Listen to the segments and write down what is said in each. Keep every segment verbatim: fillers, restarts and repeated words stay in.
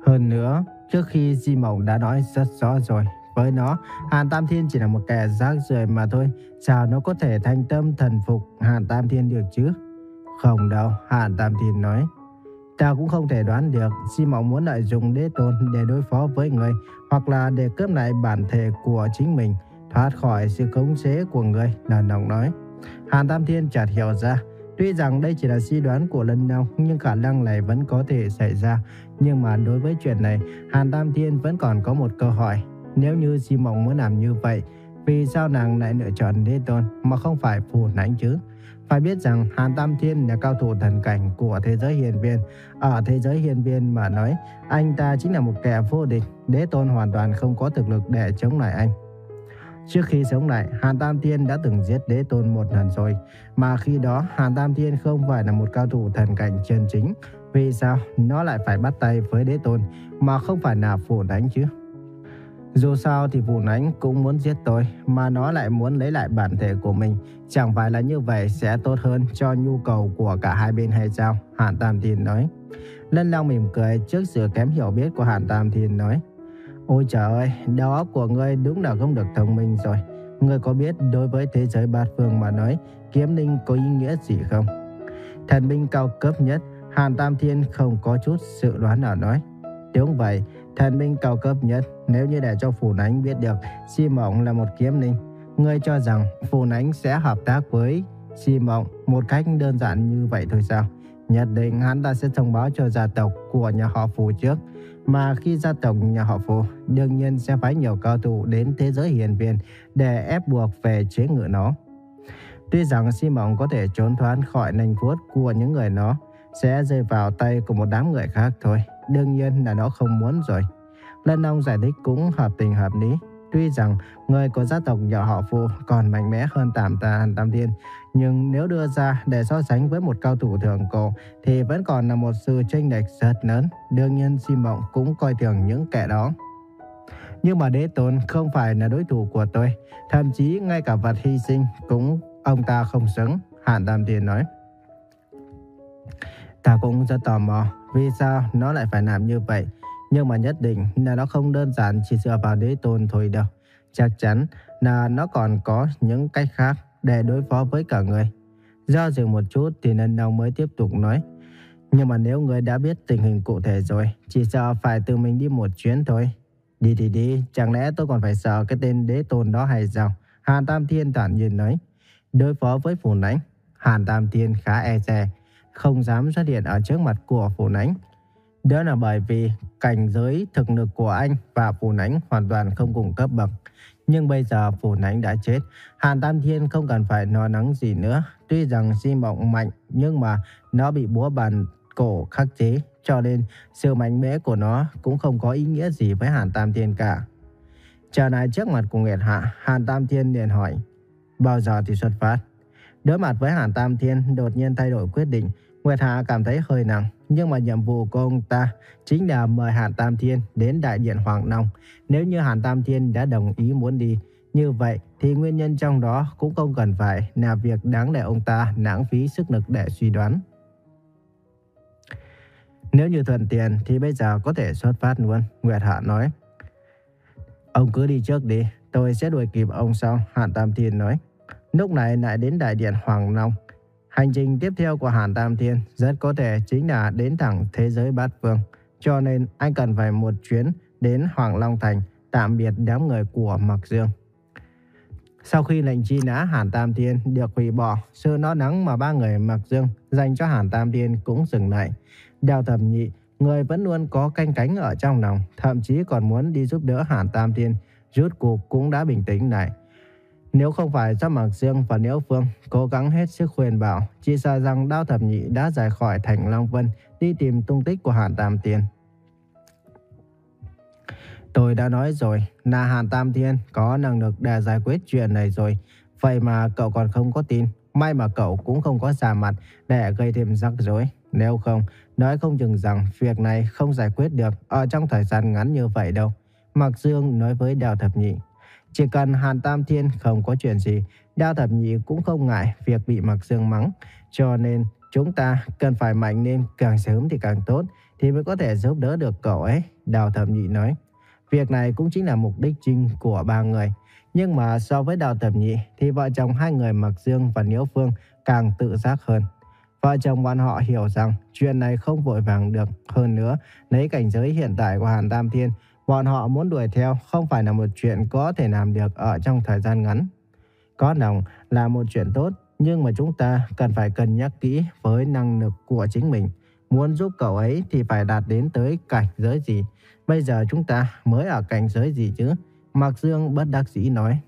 Hơn nữa, trước khi Di Mộng đã nói rất rõ rồi, với nó, Hàn Tam Thiên chỉ là một kẻ rác rưởi mà thôi, sao nó có thể thành tâm thần phục Hàn Tam Thiên được chứ? Không đâu, Hàn Tam Thiên nói. Ta cũng không thể đoán được Di Mộng muốn lợi dụng Đế Tôn để đối phó với người, hoặc là để cướp lại bản thể của chính mình, thoát khỏi sự khống chế của người, Lân Long nói. Hàn Tam Thiên chợt hiểu ra, tuy rằng đây chỉ là suy đoán của Lân Long, nhưng khả năng này vẫn có thể xảy ra. Nhưng mà đối với chuyện này, Hàn Tam Thiên vẫn còn có một câu hỏi. Nếu như Di Mộng muốn làm như vậy, vì sao nàng lại lựa chọn Đế Tôn mà không phải Phù Nãnh chứ? Phải biết rằng Hàn Tam Thiên là cao thủ thần cảnh của thế giới hiền viên. Ở thế giới hiền viên mà nói, anh ta chính là một kẻ vô địch. Đế Tôn hoàn toàn không có thực lực để chống lại anh. Trước khi sống lại, Hàn Tam Thiên đã từng giết Đế Tôn một lần rồi. Mà khi đó, Hàn Tam Thiên không phải là một cao thủ thần cảnh chân chính. Vì sao nó lại phải bắt tay với Đế Tôn mà không phải là Phù Nãnh chứ? Dù sao thì Phù Nãnh cũng muốn giết tôi, mà nó lại muốn lấy lại bản thể của mình. Chẳng phải là như vậy sẽ tốt hơn cho nhu cầu của cả hai bên hay sao? Hàn Tam Thiên nói. Lân Long mỉm cười trước sự kém hiểu biết của Hàn Tam Thiên nói. Ôi trời ơi, đầu óc của ngươi đúng là không được thông minh rồi. Ngươi có biết đối với thế giới bát phương mà nói, kiếm linh có ý nghĩa gì không? Thần binh cao cấp nhất, Hàn Tam Thiên không có chút sự đoán nào nói. Đúng vậy, thần binh cao cấp nhất, nếu như để cho Phù Nãnh biết được Di Mộng là một kiếm linh, ngươi cho rằng Phù Nãnh sẽ hợp tác với Di Mộng một cách đơn giản như vậy thôi sao? Nhất định hắn ta sẽ thông báo cho gia tộc của nhà họ Phù trước. Mà khi gia tộc nhà họ Phù đương nhiên sẽ phái nhiều cao thủ đến thế giới hiền viên để ép buộc về chế ngự nó. Tuy rằng Di Mộng có thể trốn thoát khỏi nanh vuốt của những người nó, sẽ rơi vào tay của một đám người khác thôi. Đương nhiên là nó không muốn rồi. Lân Long giải thích cũng hợp tình hợp lý. Tuy rằng người của gia tộc nhà họ Phù còn mạnh mẽ hơn Tam Ta Hàn Tam Thiên, nhưng nếu đưa ra để so sánh với một cao thủ thượng cổ thì vẫn còn là một sự chênh lệch rất lớn. Đương nhiên Di Mộng cũng coi thường những kẻ đó. Nhưng mà Đế Tôn không phải là đối thủ của tôi, thậm chí ngay cả vật hy sinh cũng ông ta không xứng, Hàn Tam Thiên nói. Ta cũng rất tò mò vì sao nó lại phải làm như vậy. Nhưng mà nhất định là nó không đơn giản chỉ dựa vào Đế Tôn thôi đâu. Chắc chắn là nó còn có những cách khác để đối phó với cả người. Do dự một chút thì Lân Long mới tiếp tục nói. Nhưng mà nếu người đã biết tình hình cụ thể rồi, chỉ sợ phải tự mình đi một chuyến thôi. Đi thì đi, chẳng lẽ tôi còn phải sợ cái tên Đế Tôn đó hay sao? Hàn Tam Thiên thản nhiên nói. Đối phó với Phù Nãnh, Hàn Tam Thiên khá e dè, không dám xuất hiện ở trước mặt của Phù Nãnh. Đó là bởi vì cảnh giới thực lực của anh và Phù Nãnh hoàn toàn không cùng cấp bậc. Nhưng bây giờ Phù Nãnh đã chết, Hàn Tam Thiên không cần phải lo lắng gì nữa. Tuy rằng Di Mộng mạnh, nhưng mà nó bị búa bàn cổ khắc chế, cho nên sự mạnh mẽ của nó cũng không có ý nghĩa gì với Hàn Tam Thiên cả. Trở lại trước mặt của Nguyệt Hạ, Hàn Tam Thiên liền hỏi, bao giờ thì xuất phát? Đối mặt với Hàn Tam Thiên đột nhiên thay đổi quyết định, Nguyệt Hạ cảm thấy hơi nặng. Nhưng mà nhiệm vụ của ông ta chính là mời Hàn Tam Thiên đến đại điện Hoàng Long. Nếu như Hàn Tam Thiên đã đồng ý muốn đi, như vậy thì nguyên nhân trong đó cũng không cần phải là việc đáng để ông ta lãng phí sức lực để suy đoán. Nếu như thuận tiện thì bây giờ có thể xuất phát luôn, Nguyệt Hạ nói. Ông cứ đi trước đi, tôi sẽ đuổi kịp ông sau, Hàn Tam Thiên nói. Lúc này lại đến đại điện Hoàng Long. Hành trình tiếp theo của Hàn Tam Thiên rất có thể chính là đến thẳng thế giới bát phương. Cho nên anh cần phải một chuyến đến Hoàng Long Thành tạm biệt đám người của Mạc Dương. Sau khi lệnh truy nã Hàn Tam Thiên được hủy bỏ, sự lo lắng mà ba người Mạc Dương dành cho Hàn Tam Thiên cũng dừng lại. Đào Thẩm Nhị, người vẫn luôn có canh cánh ở trong lòng, thậm chí còn muốn đi giúp đỡ Hàn Tam Thiên, rốt cuộc cũng đã bình tĩnh lại. Nếu không phải do Mạc Dương và Liễu Phương cố gắng hết sức khuyên bảo, chỉ sợ rằng Đao Thẩm Nhị đã rời khỏi thành Long Vân đi tìm tung tích của Hàn Tam Thiên. Tôi đã nói rồi là Hàn Tam Thiên có năng lực để giải quyết chuyện này rồi. Vậy mà cậu còn không có tin. May mà cậu cũng không có ra mặt để gây thêm rắc rối. Nếu không, nói không chừng rằng việc này không giải quyết được ở trong thời gian ngắn như vậy đâu, Mạc Dương nói với Đao Thẩm Nhị. Chỉ cần Hàn Tam Thiên không có chuyện gì, Đao Thẩm Nhị cũng không ngại việc bị Mạc Dương mắng. Cho nên chúng ta cần phải mạnh lên càng sớm thì càng tốt, thì mới có thể giúp đỡ được cậu ấy, Đào Thẩm Nhị nói. Việc này cũng chính là mục đích chính của ba người. Nhưng mà so với Đào Thẩm Nhị thì vợ chồng hai người Mạc Dương và Liễu Phương càng tự giác hơn. Vợ chồng bọn họ hiểu rằng chuyện này không vội vàng được. Hơn nữa, lấy cảnh giới hiện tại của Hàn Tam Thiên, bọn họ muốn đuổi theo không phải là một chuyện có thể làm được ở trong thời gian ngắn. Có lòng là một chuyện tốt, nhưng mà chúng ta cần phải cân nhắc kỹ với năng lực của chính mình. Muốn giúp cậu ấy thì phải đạt đến tới cảnh giới gì? Bây giờ chúng ta mới ở cảnh giới gì chứ? Mạc Dương bất đắc dĩ nói.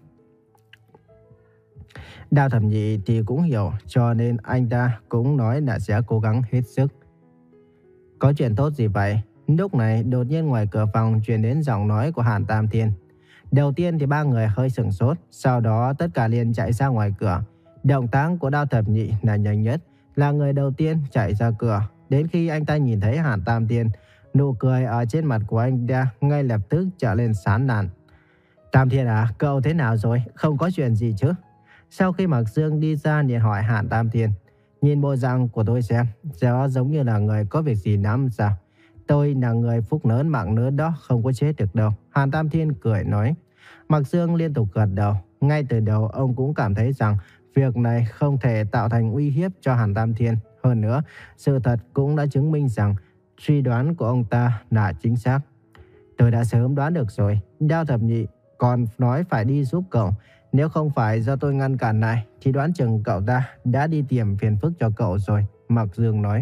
Đào Thẩm Nhị thì cũng hiểu, cho nên anh ta cũng nói là sẽ cố gắng hết sức. Có chuyện tốt gì vậy? Lúc này đột nhiên ngoài cửa phòng truyền đến giọng nói của Hàn Tam Thiên. Đầu tiên thì ba người hơi sửng sốt, sau đó tất cả liền chạy ra ngoài cửa. Động tác của Đào Thẩm Nhị là nhanh nhất, là người đầu tiên chạy ra cửa. Đến khi anh ta nhìn thấy Hàn Tam Thiên, nụ cười ở trên mặt của anh ta ngay lập tức trở lên sán lạn. Tam Thiên à, cậu thế nào rồi? Không có chuyện gì chứ? Sau khi Mạc Dương đi ra liền hỏi Hàn Tam Thiên. Nhìn bộ dạng của tôi xem, đó giống như là người có việc gì lắm sao? Tôi là người phúc lớn mạng lớn đó, không có chết được đâu. Hàn Tam Thiên cười nói. Mạc Dương liên tục gật đầu. Ngay từ đầu ông cũng cảm thấy rằng việc này không thể tạo thành uy hiếp cho Hàn Tam Thiên. Hơn nữa, sự thật cũng đã chứng minh rằng suy đoán của ông ta là chính xác. Tôi đã sớm đoán được rồi. Đao Thập Nhị còn nói phải đi giúp cậu. Nếu không phải do tôi ngăn cản lại thì đoán chừng cậu ta đã đi tìm phiền phức cho cậu rồi, Mạc Dương nói.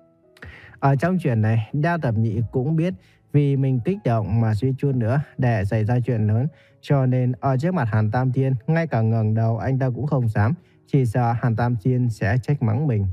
Ở trong chuyện này, Đao Thập Nhị cũng biết vì mình kích động mà suy chút nữa để xảy ra chuyện lớn. Cho nên ở trước mặt Hàn Tam Thiên, ngay cả ngẩng đầu anh ta cũng không dám, chỉ sợ Hàn Tam Thiên sẽ trách mắng mình.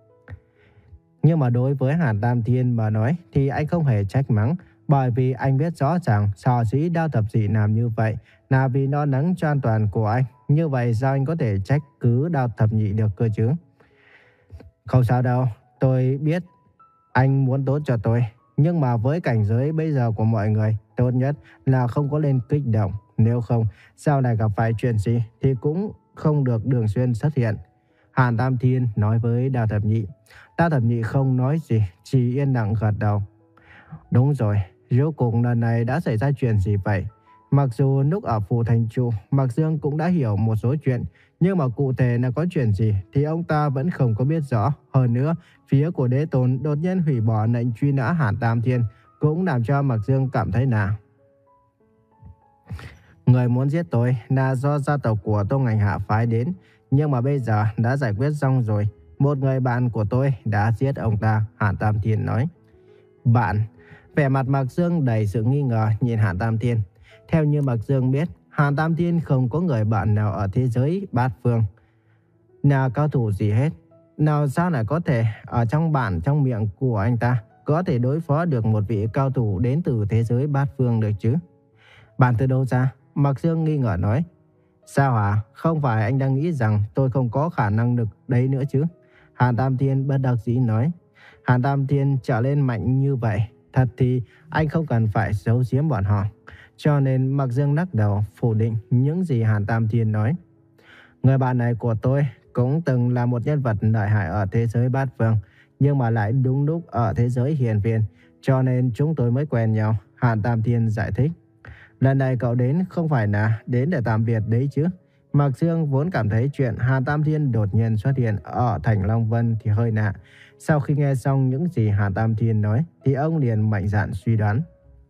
Nhưng mà đối với Hàn Tam Thiên mà nói thì anh không hề trách mắng, bởi vì anh biết rõ ràng sở dĩ Đao Thập Nhị làm như vậy là vì lo lắng cho an toàn của anh. Như vậy sao anh có thể trách cứ Đao Thập Nhị được cơ chứ? Không sao đâu, tôi biết anh muốn tốt cho tôi. Nhưng mà với cảnh giới bây giờ của mọi người, tốt nhất là không có lên kích động. Nếu không, sau này gặp phải chuyện gì thì cũng không được thường xuyên xuất hiện, Hàn Tam Thiên nói với Đao Thập Nhị. Đao Thập Nhị không nói gì, chỉ yên lặng gật đầu. Đúng rồi, rốt cuộc lần này đã xảy ra chuyện gì vậy? Mặc dù lúc ở phủ thành chủ, Mạc Dương cũng đã hiểu một số chuyện, nhưng mà cụ thể là có chuyện gì thì ông ta vẫn không có biết rõ. Hơn nữa, phía của đế tôn đột nhiên hủy bỏ lệnh truy nã Hàn Tam Thiên cũng làm cho Mạc Dương cảm thấy nản. Người muốn giết tôi là do gia tộc của Tô Ngành Hạ phái đến, nhưng mà bây giờ đã giải quyết xong rồi. Một người bạn của tôi đã giết ông ta, Hàn Tam Thiên nói. Bạn? Vẻ mặt Mạc Dương đầy sự nghi ngờ nhìn Hàn Tam Thiên. Theo như Mạc Dương biết, Hàn Tam Thiên không có người bạn nào ở thế giới bát phương là cao thủ gì hết. Nào sao lại có thể ở trong bản trong miệng của anh ta có thể đối phó được một vị cao thủ đến từ thế giới bát phương được chứ? Bạn từ đâu ra? Mạc Dương nghi ngờ nói. Sao hả? Không phải anh đang nghĩ rằng tôi không có khả năng được đấy nữa chứ? Hàn Tam Thiên bất đắc dĩ nói. Hàn Tam Thiên trở lên mạnh như vậy, thật thì anh không cần phải giấu giếm bọn họ. Cho nên Mạc Dương lắc đầu phủ định những gì Hàn Tam Thiên nói. Người bạn này của tôi cũng từng là một nhân vật lợi hại ở thế giới bát phương, nhưng mà lại đúng lúc ở thế giới hiền viên, cho nên chúng tôi mới quen nhau, Hàn Tam Thiên giải thích. Lần này cậu đến không phải là đến để tạm biệt đấy chứ? Mạc Dương vốn cảm thấy chuyện Hàn Tam Thiên đột nhiên xuất hiện ở thành Long Vân thì hơi lạ. Sau khi nghe xong những gì Hàn Tam Thiên nói thì ông liền mạnh dạn suy đoán.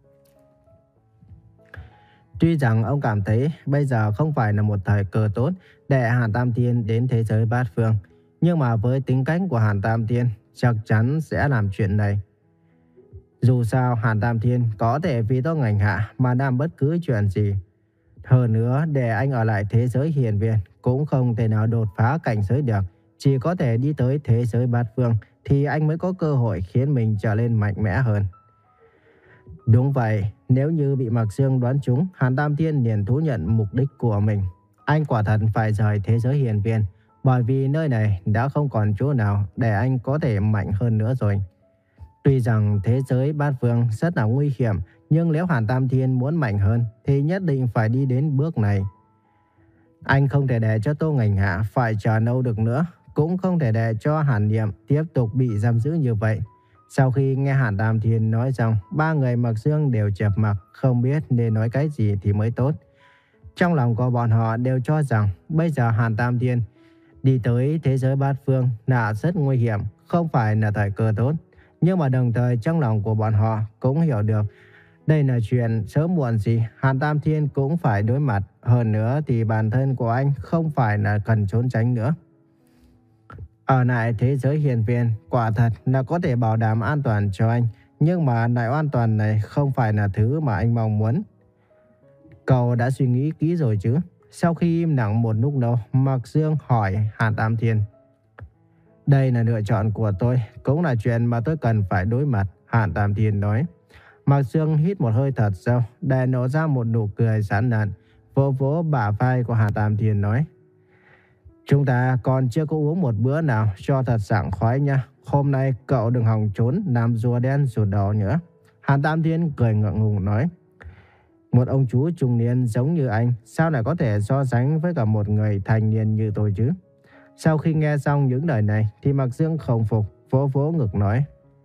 Tuy rằng ông cảm thấy bây giờ không phải là một thời cơ tốt để Hàn Tam Thiên đến thế giới bát phương, nhưng mà với tính cách của Hàn Tam Thiên chắc chắn sẽ làm chuyện này. Dù sao Hàn Tam Thiên có thể vì Tô Ngành Hạ mà làm bất cứ chuyện gì. Hơn nữa để anh ở lại thế giới hiền viên cũng không thể nào đột phá cảnh giới được. Chỉ có thể đi tới thế giới bát phương thì anh mới có cơ hội khiến mình trở lên mạnh mẽ hơn. Đúng vậy, nếu như bị Mạc Dương đoán trúng, Hàn Tam Thiên liền thú nhận mục đích của mình. Anh quả thật phải rời thế giới hiền viên, bởi vì nơi này đã không còn chỗ nào để anh có thể mạnh hơn nữa rồi. Tuy rằng thế giới bát phương rất là nguy hiểm, nhưng nếu Hàn Tam Thiên muốn mạnh hơn thì nhất định phải đi đến bước này. Anh không thể để cho Tô Ngành Hạ phải chờ lâu được nữa, cũng không thể để cho Hàn Niệm tiếp tục bị giam giữ như vậy. Sau khi nghe Hàn Tam Thiên nói xong, ba người Mặc Dương đều chẹp mặc, không biết nên nói cái gì thì mới tốt. Trong lòng của bọn họ đều cho rằng bây giờ Hàn Tam Thiên đi tới thế giới bát phương là rất nguy hiểm, không phải là thời cơ tốt. Nhưng mà đồng thời trong lòng của bọn họ cũng hiểu được đây là chuyện sớm muộn gì Hàn Tam Thiên cũng phải đối mặt. Hơn nữa thì bản thân của anh không phải là cần trốn tránh nữa. Ở lại thế giới hiền viên quả thật là có thể bảo đảm an toàn cho anh, nhưng mà lại an toàn này không phải là thứ mà anh mong muốn. Cậu đã suy nghĩ kỹ rồi chứ? Sau khi im lặng một lúc lâu, Mặc Dương hỏi Hàn Tam Thiên. Đây là lựa chọn của tôi, cũng là chuyện mà tôi cần phải đối mặt, Hàn Tam Thiên nói. Mặc Dương hít một hơi thật sâu, để nổ ra một nụ cười sán lạn, vỗ vỗ bả vai của Hàn Tam Thiên nói. Chúng ta còn chưa có uống một bữa nào cho thật sảng khoái nha. Hôm nay cậu đừng hòng trốn làm rùa đen rùa đỏ nữa. Hàn Tam Thiên cười ngượng ngùng nói. Một ông chú trung niên giống như anh sao lại có thể so sánh với cả một người thành niên như tôi chứ? Sau khi nghe xong những lời này thì Mặc Dương không phục, vỗ vỗ ngực nói.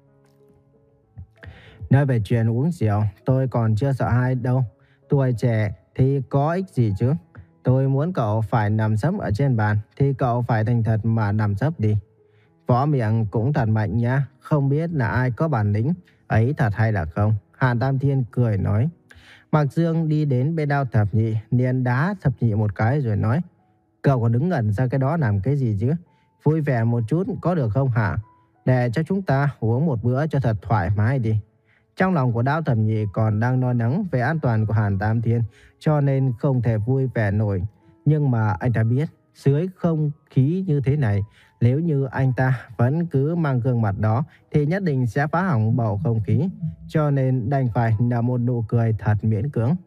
Nói về chuyện uống rượu, tôi còn chưa sợ ai đâu. Tuổi trẻ thì có ích gì chứ? Tôi muốn cậu phải nằm sấp ở trên bàn thì cậu phải thành thật mà nằm sấp đi. Võ miệng cũng thật mạnh nhá, không biết là ai có bản lĩnh ấy thật hay là không. Hàn Tam Thiên cười nói. Mặc Dương đi đến bên Đao Thập Nhị, liền đá Thập Nhị một cái rồi nói. Cậu còn đứng ngẩn ra cái đó làm cái gì chứ? Vui vẻ một chút có được không hả? Để cho chúng ta uống một bữa cho thật thoải mái đi. Trong lòng của Đao Thập Nhị còn đang lo lắng về an toàn của Hàn Tam Thiên, cho nên không thể vui vẻ nổi. Nhưng mà anh ta biết, dưới không khí như thế này, nếu như anh ta vẫn cứ mang gương mặt đó thì nhất định sẽ phá hỏng bầu không khí. Cho nên đành phải nở một nụ cười thật miễn cưỡng.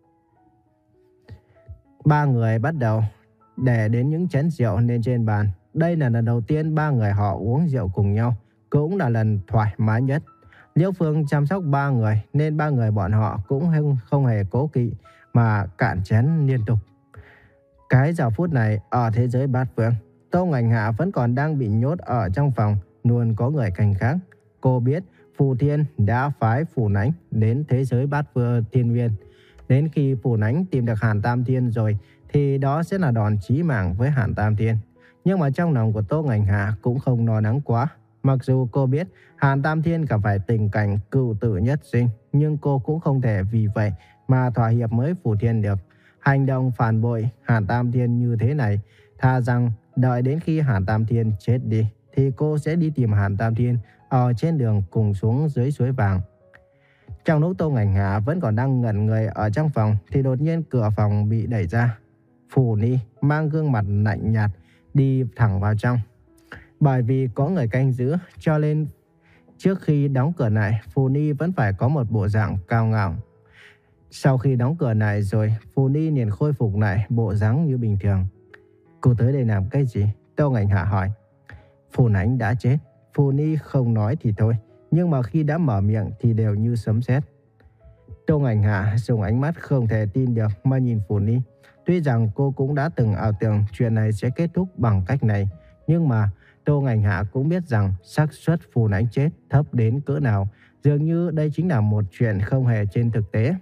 Ba người bắt đầu để đến những chén rượu lên trên bàn. Đây là lần đầu tiên ba người họ uống rượu cùng nhau, cũng là lần thoải mái nhất. Liễu Phương chăm sóc ba người nên ba người bọn họ cũng không, không hề cố kỵ mà cạn chén liên tục. Cái giờ phút này ở thế giới bát phương, Tô Ngành Hạ vẫn còn đang bị nhốt ở trong phòng, luôn có người canh gác. Cô biết Phù Thiên đã phái Phù Nánh đến thế giới bát phương thiên viên. Đến khi Phù Nánh tìm được Hàn Tam Thiên rồi thì đó sẽ là đòn chí mạng với Hàn Tam Thiên. Nhưng mà trong lòng của Tô Ngành Hạ cũng không lo lắng quá. Mặc dù cô biết Hàn Tam Thiên gặp phải tình cảnh cựu tử nhất sinh, nhưng cô cũng không thể vì vậy mà thỏa hiệp với Phù Thiên được. Hành động phản bội Hàn Tam Thiên như thế này, thà rằng đợi đến khi Hàn Tam Thiên chết đi thì cô sẽ đi tìm Hàn Tam Thiên ở trên đường cùng xuống dưới suối vàng. Trong lúc Tô Ngành Hạ vẫn còn đang ngẩn người ở trong phòng thì đột nhiên cửa phòng bị đẩy ra. Phù Ni mang gương mặt lạnh nhạt đi thẳng vào trong. Bởi vì có người canh giữ cho nên trước khi đóng cửa lại, Phù Ni vẫn phải có một bộ dạng cao ngạo. Sau khi đóng cửa lại rồi, Phù Ni liền khôi phục lại bộ dáng như bình thường. Cô tới đây làm cái gì? Tô Ngành Hạ hỏi. Phù Nánh đã chết. Phù Ni không nói thì thôi, nhưng mà khi đã mở miệng thì đều như sấm sét. Tô Ngành Hạ dùng ánh mắt không thể tin được mà nhìn Phù Ni. Tuy rằng cô cũng đã từng ảo tưởng chuyện này sẽ kết thúc bằng cách này, nhưng mà Tô Ngành Hạ cũng biết rằng xác suất Phù Nánh chết thấp đến cỡ nào. Dường như đây chính là một chuyện không hề trên thực tế.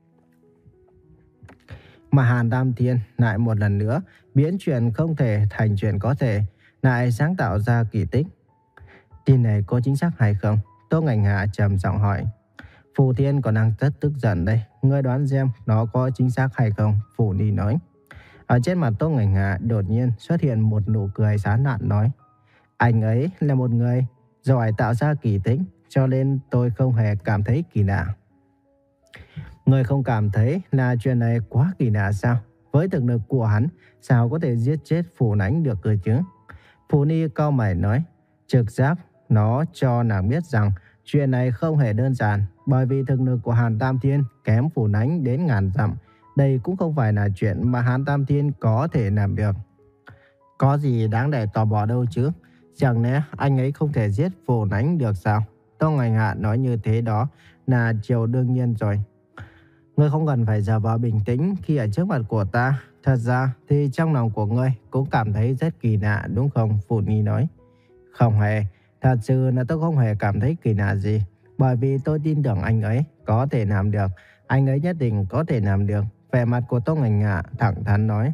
Mà Hàn Tam Thiên lại một lần nữa biến chuyện không thể thành chuyện có thể, lại sáng tạo ra kỳ tích. Tin này có chính xác hay không? Tô Ngành Hạ trầm giọng hỏi. Phù Thiên còn đang rất tức giận đây. Ngươi đoán xem nó có chính xác hay không? Phù Ni nói. Ở trên mặt Tô Ngành Hạ đột nhiên xuất hiện một nụ cười sán lạn nói. Anh ấy là một người giỏi tạo ra kỳ tích, cho nên tôi không hề cảm thấy kỳ lạ. Người không cảm thấy là chuyện này quá kỳ lạ sao? Với thực lực của hắn, sao có thể giết chết Phù Nánh được cơ chứ? Phù Ni cau mày nói. Trực giác nó cho nàng biết rằng chuyện này không hề đơn giản, bởi vì thực lực của Hàn Tam Thiên kém Phù Nánh đến ngàn dặm. Đây cũng không phải là chuyện mà Hàn Tam Thiên có thể làm được. Có gì đáng để tò mò đâu chứ? Chẳng lẽ anh ấy không thể giết Phù Nánh được sao? Tô Ngành Hạ nói như thế đó là chiều đương nhiên rồi. Ngươi không cần phải giả vờ bình tĩnh khi ở trước mặt của ta. Thật ra thì trong lòng của ngươi cũng cảm thấy rất kỳ lạ đúng không? Phù Ni nói. Không hề. Thật sự là tôi không hề cảm thấy kỳ lạ gì, bởi vì tôi tin tưởng anh ấy có thể làm được. Anh ấy nhất định có thể làm được. Vẻ mặt của Tô Ngành Hạ thẳng thắn nói.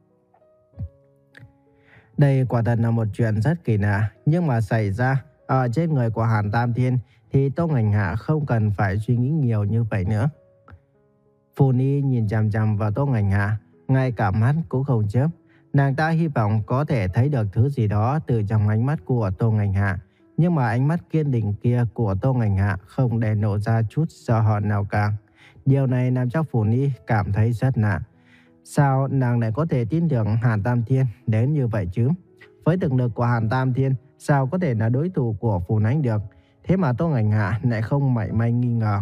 Đây quả thật là một chuyện rất kỳ lạ, nhưng mà xảy ra ở trên người của Hàn Tam Thiên thì Tô Ngành Hạ không cần phải suy nghĩ nhiều như vậy nữa. Phù Ni nhìn chằm chằm vào Tô Ngành Hạ, ngay cả mắt cũng không chớp. Nàng ta hy vọng có thể thấy được thứ gì đó từ trong ánh mắt của Tô Ngành Hạ, nhưng mà ánh mắt kiên định kia của Tô Ngành Hạ không để lộ ra chút sợ hãi nào cả. Điều này làm cho Phù Ni cảm thấy rất lạ. Sao nàng lại có thể tin tưởng Hàn Tam Thiên đến như vậy chứ? Với thực lực của Hàn Tam Thiên, sao có thể là đối thủ của Phù Nánh được? Thế mà Tô Ngành Hạ lại không mảy may nghi ngờ.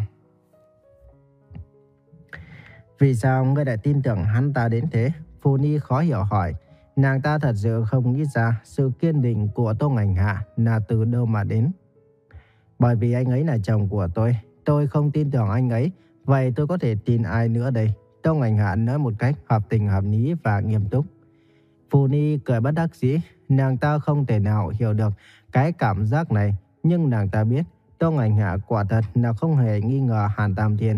Vì sao ngươi lại tin tưởng hắn ta đến thế? Phù Ni khó hiểu hỏi. Nàng ta thật sự không nghĩ ra sự kiên định của Tô Ngành Hạ là từ đâu mà đến. Bởi vì anh ấy là chồng của tôi, tôi không tin tưởng anh ấy, vậy tôi có thể tin ai nữa đây? Tô Ngành Hạ nói một cách hợp tình hợp lý và nghiêm túc. Phù Ni cười bất đắc dĩ, nàng ta không thể nào hiểu được cái cảm giác này, nhưng nàng ta biết Tô Ngành Hạ quả thật là không hề nghi ngờ Hàn Tam Thiên.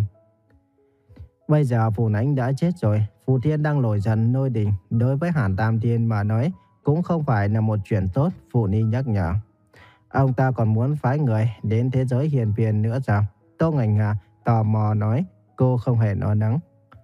Bây giờ Phù Nánh đã chết rồi, Phù Thiên đang nổi giận nôi đình, đối với Hàn Tam Thiên mà nói cũng không phải là một chuyện tốt. Phù Ni nhắc nhở. Ông ta còn muốn phái người đến thế giới hiền viên nữa sao? Tô Ngành Hạ tò mò nói. Cô không hề lo lắng.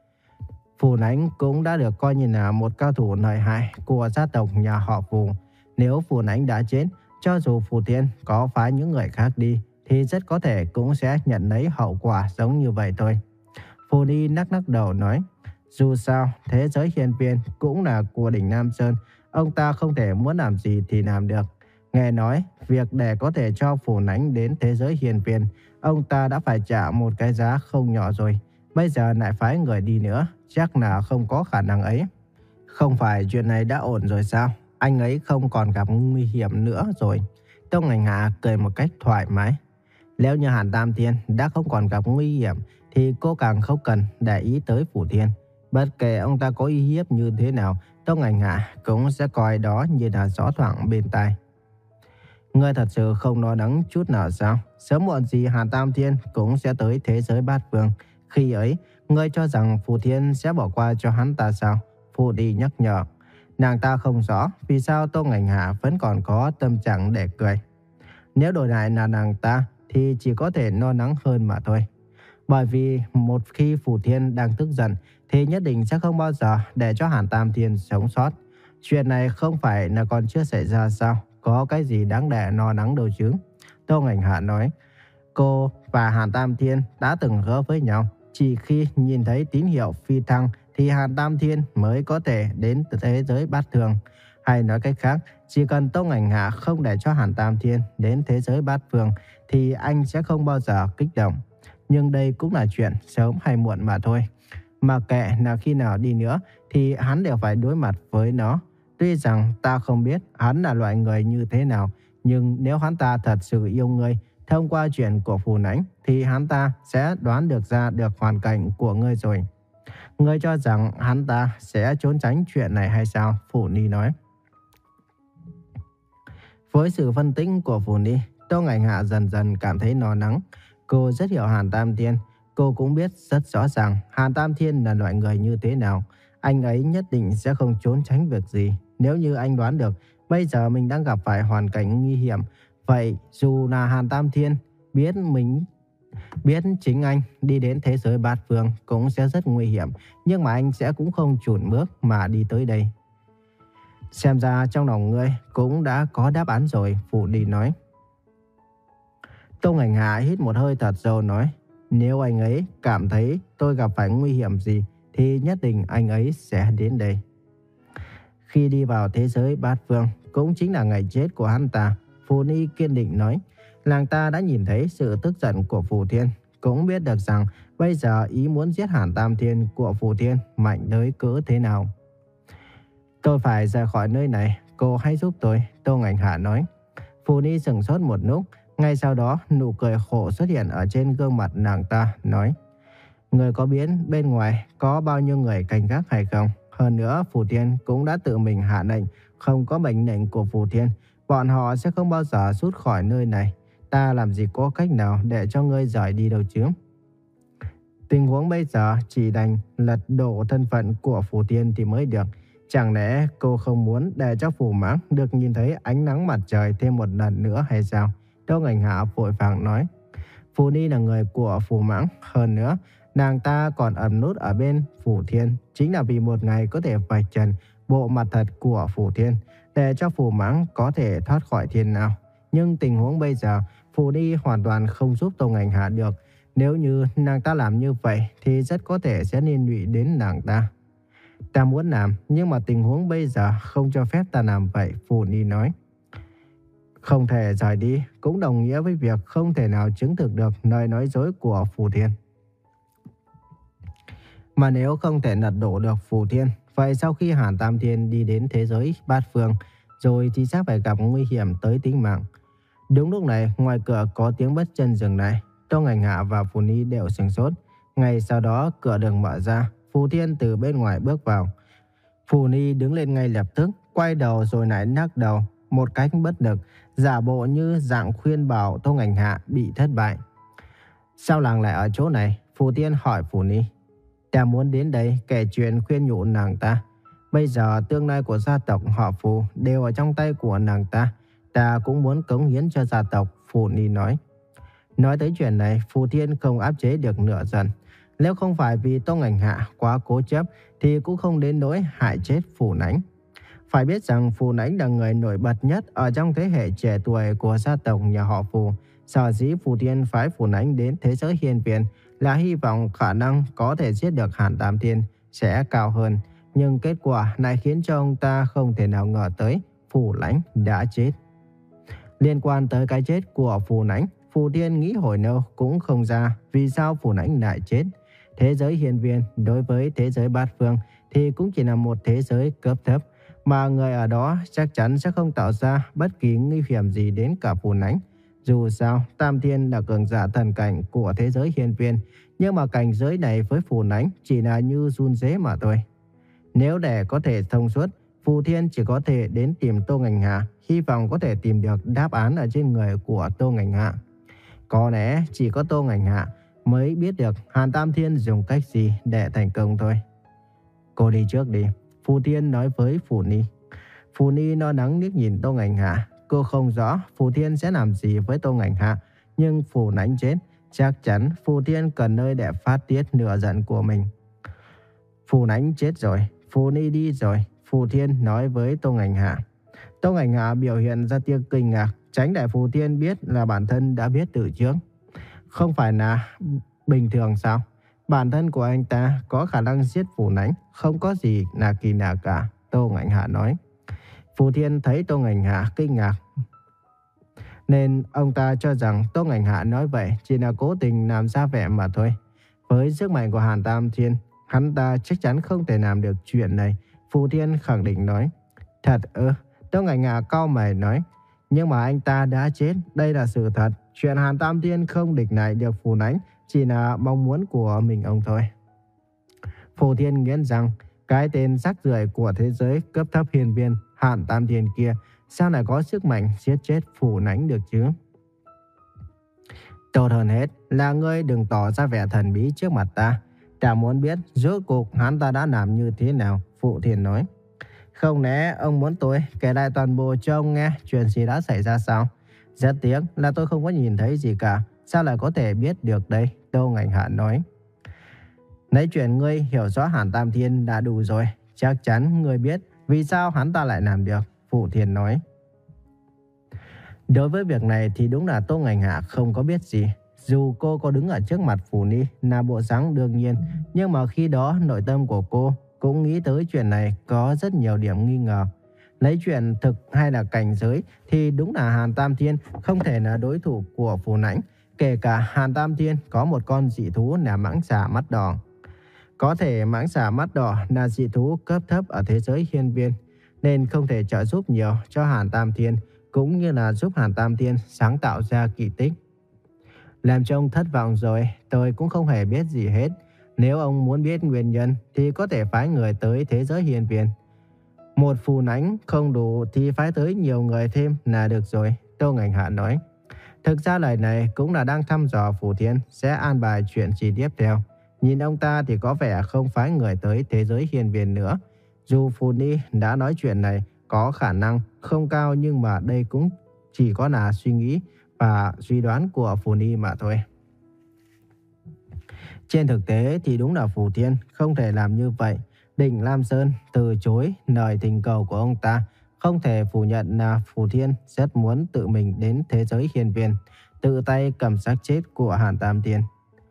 Phù Nánh cũng đã được coi như là một cao thủ lợi hại của gia tộc nhà họ Phù. Nếu Phù Nánh đã chết, cho dù Phù Thiên có phái những người khác đi thì rất có thể cũng sẽ nhận lấy hậu quả giống như vậy thôi. Phù Ni nắc nắc đầu nói. Dù sao, thế giới hiền viên cũng là của đỉnh Nam Sơn, ông ta không thể muốn làm gì thì làm được. Nghe nói, việc để có thể cho Phù Nánh đến thế giới hiền viên, ông ta đã phải trả một cái giá không nhỏ rồi. Bây giờ lại phái người đi nữa, chắc là không có khả năng ấy. Không phải chuyện này đã ổn rồi sao? Anh ấy không còn gặp nguy hiểm nữa rồi. Tô Ngành Hạ cười một cách thoải mái. Nếu như Hàn Tam Thiên đã không còn gặp nguy hiểm thì cô càng không cần để ý tới Phù Thiên. Bất kể ông ta có uy hiếp như thế nào, Tô Ngành Hạ cũng sẽ coi đó như là gió thoảng bên tai. Ngươi thật sự không lo lắng chút nào sao? Sớm muộn gì Hàn Tam Thiên cũng sẽ tới thế giới bát phương. Khi ấy, ngươi cho rằng Phù Thiên sẽ bỏ qua cho hắn ta sao? Phù Đi nhắc nhở. Nàng ta không rõ vì sao Tô Ngành Hạ vẫn còn có tâm trạng để cười. Nếu đổi lại là nàng ta thì chỉ có thể lo lắng hơn mà thôi. Bởi vì một khi Phù Thiên đang tức giận thì nhất định sẽ không bao giờ để cho Hàn Tam Thiên sống sót. Chuyện này không phải là còn chưa xảy ra sao? Có cái gì đáng để lo lắng đâu chứ? Tô Ngành Hạ nói. Cô và Hàn Tam Thiên đã từng hứa với nhau, chỉ khi nhìn thấy tín hiệu phi thăng thì Hàn Tam Thiên mới có thể đến thế giới bát thường. Hay nói cách khác, chỉ cần Tô Ngành Hạ không để cho Hàn Tam Thiên đến thế giới bát phương thì anh sẽ không bao giờ kích động. Nhưng đây cũng là chuyện sớm hay muộn mà thôi. Mà kệ là khi nào đi nữa thì hắn đều phải đối mặt với nó. Tuy rằng ta không biết hắn là loại người như thế nào, nhưng nếu hắn ta thật sự yêu ngươi, thông qua chuyện của Phù Nánh thì hắn ta sẽ đoán được ra được hoàn cảnh của ngươi rồi. Ngươi cho rằng hắn ta sẽ trốn tránh chuyện này hay sao? Phù Ni nói. Với sự phân tích của Phù Ni, Tô Ngành Hạ dần dần cảm thấy lo lắng. Cô rất hiểu Hàn Tam Thiên. Cô cũng biết rất rõ ràng Hàn Tam Thiên là loại người như thế nào. Anh ấy nhất định sẽ không trốn tránh việc gì. Nếu như anh đoán được bây giờ mình đang gặp phải hoàn cảnh nguy hiểm, vậy dù là Hàn Tam Thiên biết mình biết chính anh đi đến thế giới bát phương cũng sẽ rất nguy hiểm, nhưng mà anh sẽ cũng không chùn bước mà đi tới đây. Xem ra trong lòng ngươi cũng đã có đáp án rồi, Phù Đi nói. Tô Ngành Hạ hít một hơi thật sâu nói. Nếu anh ấy cảm thấy tôi gặp phải nguy hiểm gì thì nhất định anh ấy sẽ đến đây. Khi đi vào thế giới bát phương cũng chính là ngày chết của hắn ta, Phù Ni kiên định nói. Nàng ta đã nhìn thấy sự tức giận của Phù Thiên, cũng biết được rằng bây giờ ý muốn giết Hàn Tam Thiên của Phù Thiên mạnh tới cỡ thế nào. Tôi phải ra khỏi nơi này, cô hãy giúp tôi, Tô Ngành Hạ nói. Phù Ni sững sốt một lúc, ngay sau đó nụ cười khổ xuất hiện ở trên gương mặt nàng ta, nói. Người có biết bên ngoài có bao nhiêu người canh gác hay không? Hơn nữa, Phù Thiên cũng đã tự mình hạ lệnh, không có mệnh lệnh của Phù Thiên. bọn họ sẽ không bao giờ rút khỏi nơi này. Ta làm gì có cách nào để cho ngươi rời đi đâu chứ? Tình huống bây giờ chỉ đành lật đổ thân phận của Phù Tiên thì mới được. Chẳng lẽ cô không muốn để cho Phù Mãng được nhìn thấy ánh nắng mặt trời thêm một lần nữa hay sao? Tô Ngành Hạ vội vàng nói. Phù Ni là người của Phù Mãng. Hơn nữa, nàng ta còn ẩn nút ở bên Phù Thiên. Chính là vì một ngày có thể vạch trần bộ mặt thật của Phù Thiên, để cho Phù Mãng có thể thoát khỏi thiên nào. Nhưng tình huống bây giờ, Phù Ni hoàn toàn không giúp Tô Ngành Hạ được. Nếu như nàng ta làm như vậy thì rất có thể sẽ liên lụy đến nàng ta. Ta muốn làm, nhưng mà tình huống bây giờ không cho phép ta làm vậy, Phù Ni nói. Không thể rời đi cũng đồng nghĩa với việc không thể nào chứng thực được lời nói dối của Phù Thiên. Mà nếu không thể lật đổ được Phù Thiên, vậy sau khi Hàn Tam Thiên đi đến thế giới bát phương rồi thì sẽ phải gặp nguy hiểm tới tính mạng. Đúng lúc này, ngoài cửa có tiếng bước chân dừng lại. Tô Ngành Hạ và Phù Ni đều sửng sốt. Ngay sau đó cửa được mở ra, Phù Thiên từ bên ngoài bước vào. Phù Ni đứng lên ngay lập tức, quay đầu rồi lại lắc đầu một cách bất lực, giả bộ như dạng khuyên bảo Tô Ngành Hạ bị thất bại. Sao nàng lại ở chỗ này? Phù Thiên hỏi Phù Ni. Ta muốn đến đây kể chuyện khuyên nhủ nàng ta. Bây giờ tương lai của gia tộc họ Phù đều ở trong tay của nàng ta. Ta cũng muốn cống hiến cho gia tộc, Phù Ni nói. Nói tới chuyện này, Phù Thiên không áp chế được nửa giận. Nếu không phải vì Tô Ngành Hạ quá cố chấp thì cũng không đến nỗi hại chết Phù Nánh. Phải biết rằng Phù Nánh là người nổi bật nhất ở trong thế hệ trẻ tuổi của gia tộc nhà họ Phù. Sở dĩ Phù Thiên phái Phù Nánh đến thế giới hiên viên là hy vọng khả năng có thể giết được Hàn Tam Thiên sẽ cao hơn. Nhưng kết quả lại khiến cho ông ta không thể nào ngờ tới Phù Nánh đã chết. Liên quan tới cái chết của Phù Nánh, Phù Thiên nghĩ hồi lâu cũng không ra vì sao Phù Nánh lại chết. Thế giới hiên viên đối với thế giới bát phương thì cũng chỉ là một thế giới cấp thấp, mà người ở đó chắc chắn sẽ không tạo ra bất kỳ nguy hiểm gì đến cả Phù Nánh. Dù sao, Tam Thiên là cường giả thần cảnh của thế giới hiên viên, nhưng mà cảnh giới này với Phù Nánh chỉ là như run rế mà thôi. Nếu để có thể thông suốt, Phù Thiên chỉ có thể đến tìm Tô Ngành Hạ, hy vọng có thể tìm được đáp án ở trên người của Tô Ngành Hạ. Có lẽ chỉ có Tô Ngành Hạ mới biết được Hàn Tam Thiên dùng cách gì để thành công thôi. Cô đi trước đi, Phù Thiên nói với Phù Ni. Phù Ni lo lắng liếc nhìn Tô Ngành Hạ. Cô không rõ Phù Thiên sẽ làm gì với Tô Ngành Hạ, nhưng Phù Nánh chết, chắc chắn Phù Thiên cần nơi để phát tiết nửa giận của mình. Phù Nánh chết rồi, Phù Ni đi rồi, Phù Thiên nói với Tô Ngành Hạ. Tô Ngành Hạ biểu hiện ra tia kinh ngạc, tránh để Phù Thiên biết là bản thân đã biết từ trước. Không phải là bình thường sao? Bản thân của anh ta có khả năng giết Phù Nánh, không có gì là kỳ lạ cả, Tô Ngành Hạ nói. Phù Thiên thấy Tô Ngành Hạ kinh ngạc, nên ông ta cho rằng Tô Ngành Hạ nói vậy chỉ là cố tình làm ra vẻ mà thôi. Với sức mạnh của Hàn Tam Thiên, hắn ta chắc chắn không thể làm được chuyện này, Phù Thiên khẳng định nói. Thật ư? Tô Ngành Hạ cau mày nói. Nhưng mà anh ta đã chết, đây là sự thật. Chuyện Hàn Tam Thiên không địch lại được Phù Nánh chỉ là mong muốn của mình ông thôi. Phù Thiên nghiến rằng cái tên rác rưởi của thế giới cấp thấp hiên viên Hàn Tam Thiên kia sao lại có sức mạnh giết chết Phù Nánh được chứ? Tốt hơn hết là ngươi đừng tỏ ra vẻ thần bí trước mặt ta. Ta muốn biết rốt cuộc hắn ta đã làm như thế nào, Phù Thiên nói. Không lẽ ông muốn tôi kể lại toàn bộ cho ông nghe chuyện gì đã xảy ra sao? Rất tiếc là tôi không có nhìn thấy gì cả. Sao lại có thể biết được đây? Tô Ngành Hạ nói. Lấy chuyện ngươi hiểu rõ Hàn Tam Thiên đã đủ rồi. Chắc chắn ngươi biết vì sao hắn ta lại làm được, Phù Thiên nói. Đối với việc này thì đúng là Tô Ngành Hạ không có biết gì. Dù cô có đứng ở trước mặt Phù Ni là bộ dáng đương nhiên, nhưng mà khi đó nội tâm của cô cũng nghĩ tới chuyện này có rất nhiều điểm nghi ngờ. Lấy chuyện thực hay là cảnh giới thì đúng là Hàn Tam Thiên không thể là đối thủ của Phù Nánh. Kể cả Hàn Tam Thiên có một con dị thú là mãng xà mắt đỏ. Có thể mãng xà mắt đỏ là dị thú cấp thấp ở thế giới hiên viên, nên không thể trợ giúp nhiều cho Hàn Tam Thiên, cũng như là giúp Hàn Tam Thiên sáng tạo ra kỳ tích. Làm cho ông thất vọng rồi, tôi cũng không hề biết gì hết. Nếu ông muốn biết nguyên nhân thì có thể phái người tới thế giới hiên viên. Một phù nánh không đủ thì phái tới nhiều người thêm là được rồi, Tô Ngành Hạ nói. Thực ra lời này cũng là đang thăm dò Phù Thiên sẽ an bài chuyện gì tiếp theo. Nhìn ông ta thì có vẻ không phái người tới thế giới hiên viên nữa. Dù Phù Ni đã nói chuyện này có khả năng không cao, nhưng mà đây cũng chỉ có là suy nghĩ và suy đoán của Phù Ni mà thôi. Trên thực tế thì đúng là Phù Thiên không thể làm như vậy. Định Lam Sơn từ chối lời thỉnh cầu của ông ta. Không thể phủ nhận là Phù Thiên rất muốn tự mình đến thế giới hiên viên, tự tay cầm xác chết của Hàn Tam Thiên.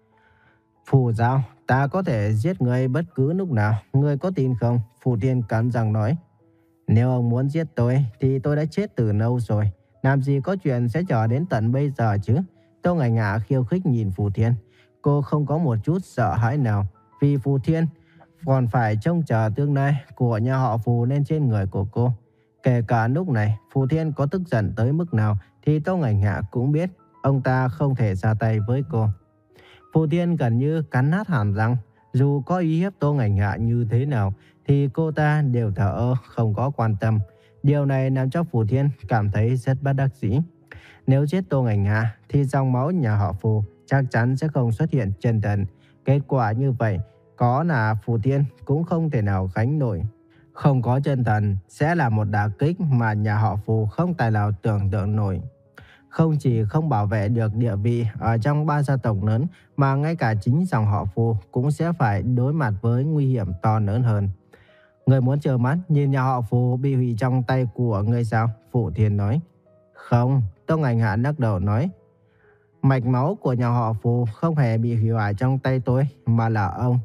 Phù Giao, ta có thể giết người bất cứ lúc nào, ngươi có tin không? Phù Thiên cắn răng nói. Nếu ông muốn giết tôi thì tôi đã chết từ lâu rồi. Làm gì có chuyện sẽ chờ đến tận bây giờ chứ? Tô Ngải Ngạ khiêu khích nhìn Phù Thiên. Cô không có một chút sợ hãi nào, vì Phù Thiên còn phải trông chờ tương lai của nhà họ Phù lên trên người của cô. Kể cả lúc này Phù Thiên có tức giận tới mức nào thì Tô Ngải Ngạ cũng biết ông ta không thể ra tay với cô. Phù Thiên gần như cắn nát hàm răng. Dù có uy hiếp Tô Ngải Ngạ như thế nào thì cô ta đều thờ ơ, không có quan tâm. Điều này làm cho Phù Thiên cảm thấy rất bất đắc dĩ. Nếu giết Tô Ngải Ngạ thì dòng máu nhà họ Phù chắc chắn sẽ không xuất hiện chân thần. Kết quả như vậy có là Phù Thiên cũng không thể nào gánh nổi. Không có chân thần sẽ là một đả kích mà nhà họ Phù không tài nào tưởng tượng nổi. Không chỉ không bảo vệ được địa vị ở trong ba gia tộc lớn, mà ngay cả chính dòng họ Phù cũng sẽ phải đối mặt với nguy hiểm to lớn hơn. Người muốn trơ mắt nhìn nhà họ Phù bị hủy trong tay của người sao? Phù Thiên nói. Không, Tô Ngành Hạ lắc đầu nói. Mạch máu của nhà họ Phù không hề bị hủy hoại trong tay tôi, mà là ông.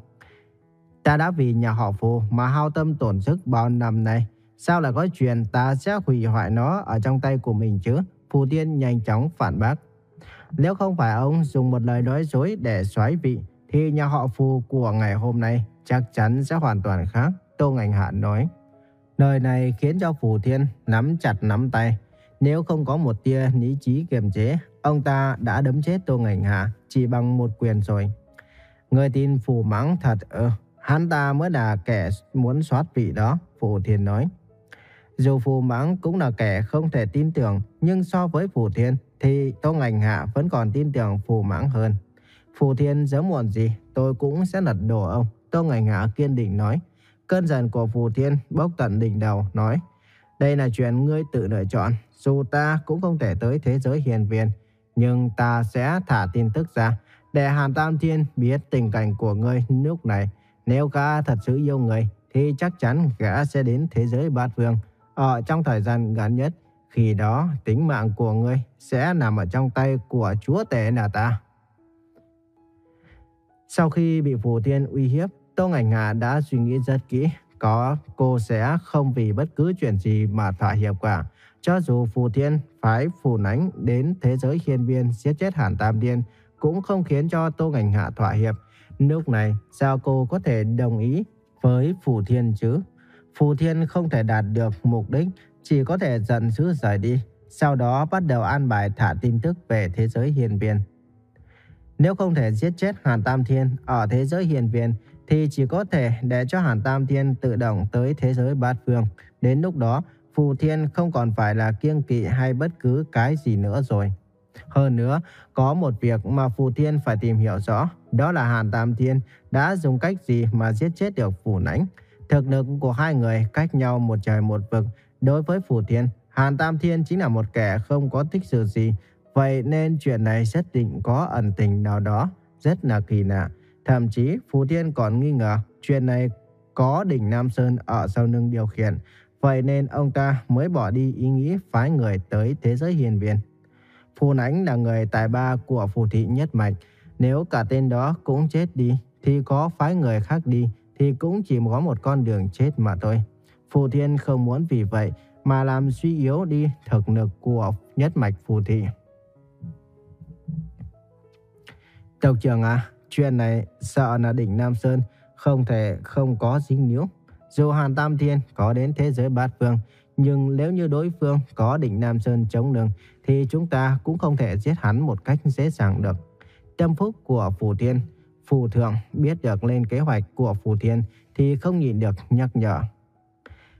Ta đã vì nhà họ Phù mà hao tâm tổn sức bao năm nay. Sao lại có chuyện ta sẽ hủy hoại nó ở trong tay của mình chứ? Phù Thiên nhanh chóng phản bác. Nếu không phải ông dùng một lời nói dối để xoáy vị, thì nhà họ Phù của ngày hôm nay chắc chắn sẽ hoàn toàn khác, Tô Ngành Hạ nói. Lời này khiến cho Phù Thiên nắm chặt nắm tay. Nếu không có một tia lý trí kiềm chế, ông ta đã đấm chết Tô Ngành Hạ chỉ bằng một quyền rồi. Người tin Phù mắng thật ư? Hắn ta mới là kẻ muốn soát vị đó, Phù Thiên nói. Dù Phù mắng cũng là kẻ không thể tin tưởng, nhưng so với Phù Thiên thì Tô Ngành Hạ vẫn còn tin tưởng Phù mắng hơn. Phù Thiên sớm muộn gì tôi cũng sẽ lật đổ ông, Tô Ngành Hạ kiên định nói. Cơn giận của Phù Thiên bốc tận đỉnh đầu, nói. Đây là chuyện ngươi tự lựa chọn. Dù ta cũng không thể tới thế giới hiền viên, nhưng ta sẽ thả tin tức ra để Hàn Tam Thiên biết tình cảnh của ngươi lúc này. Nếu gã thật sự yêu người thì chắc chắn gã sẽ đến thế giới bát vương ở trong thời gian ngắn nhất. Khi đó tính mạng của ngươi sẽ nằm ở trong tay của chúa tể là ta. Sau khi bị Phù Thiên uy hiếp, Tô Ngành Hạ đã suy nghĩ rất kỹ. Có cô sẽ không vì bất cứ chuyện gì mà thỏa hiệp cả. Cho dù Phù Thiên phái Phù Nánh đến thế giới hiên viên giết chết Hàn Tam Thiên cũng không khiến cho Tô Ngành Hạ thỏa hiệp. Lúc này sao cô có thể đồng ý với Phù Thiên chứ? Phù Thiên không thể đạt được mục đích, chỉ có thể giận dữ rời đi. Sau đó bắt đầu an bài thả tin tức về thế giới hiên viên. Nếu không thể giết chết Hàn Tam Thiên ở thế giới hiên viên thì chỉ có thể để cho Hàn Tam Thiên tự động tới thế giới bát vương. Đến lúc đó Phù Thiên không còn phải là kiêng kỵ hay bất cứ cái gì nữa rồi. Hơn nữa, có một việc mà Phù Thiên phải tìm hiểu rõ, đó là Hàn Tam Thiên đã dùng cách gì mà giết chết được Phù Nánh. Thực lực của hai người cách nhau một trời một vực. Đối với Phù Thiên, Hàn Tam Thiên chính là một kẻ không có tích sự gì. Vậy nên chuyện này nhất định có ẩn tình nào đó, rất là kỳ lạ. Thậm chí Phù Thiên còn nghi ngờ chuyện này có Đỉnh Nam Sơn ở sau lưng điều khiển. Vậy nên ông ta mới bỏ đi ý nghĩ phái người tới thế giới hiên viên. Phù Nánh là người tài ba của Phù thị nhất mạch. Nếu cả tên đó cũng chết đi thì có phái người khác đi thì cũng chỉ có một con đường chết mà thôi. Phù Thiên không muốn vì vậy mà làm suy yếu đi thực lực của nhất mạch Phù thị. Tộc trưởng à, chuyện này sợ là Đỉnh Nam Sơn không thể không có dính líu. Dù Hàn Tam Thiên có đến thế giới bát vương, nhưng nếu như đối phương có Đỉnh Nam Sơn chống lưng thì chúng ta cũng không thể giết hắn một cách dễ dàng được. Tâm phúc của Phù Thiên, Phù Thượng biết được lên kế hoạch của Phù Thiên thì không nhịn được nhắc nhở.